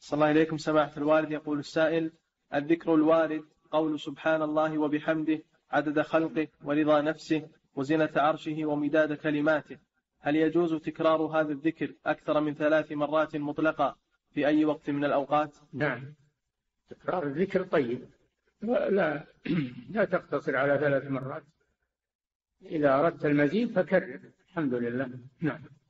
صلى الله إليكم سماحة الوالد. يقول السائل: الذكر الوارد قول سبحان الله وبحمده عدد خلقه ورضا نفسه وزنة عرشه ومداد كلماته، هل يجوز تكرار هذا الذكر أكثر من 3 مرات مطلقة في أي وقت من الأوقات؟ نعم، تكرار الذكر طيب، لا تقتصر على 3 مرات، إذا أردت المزيد فكرر. الحمد لله. نعم.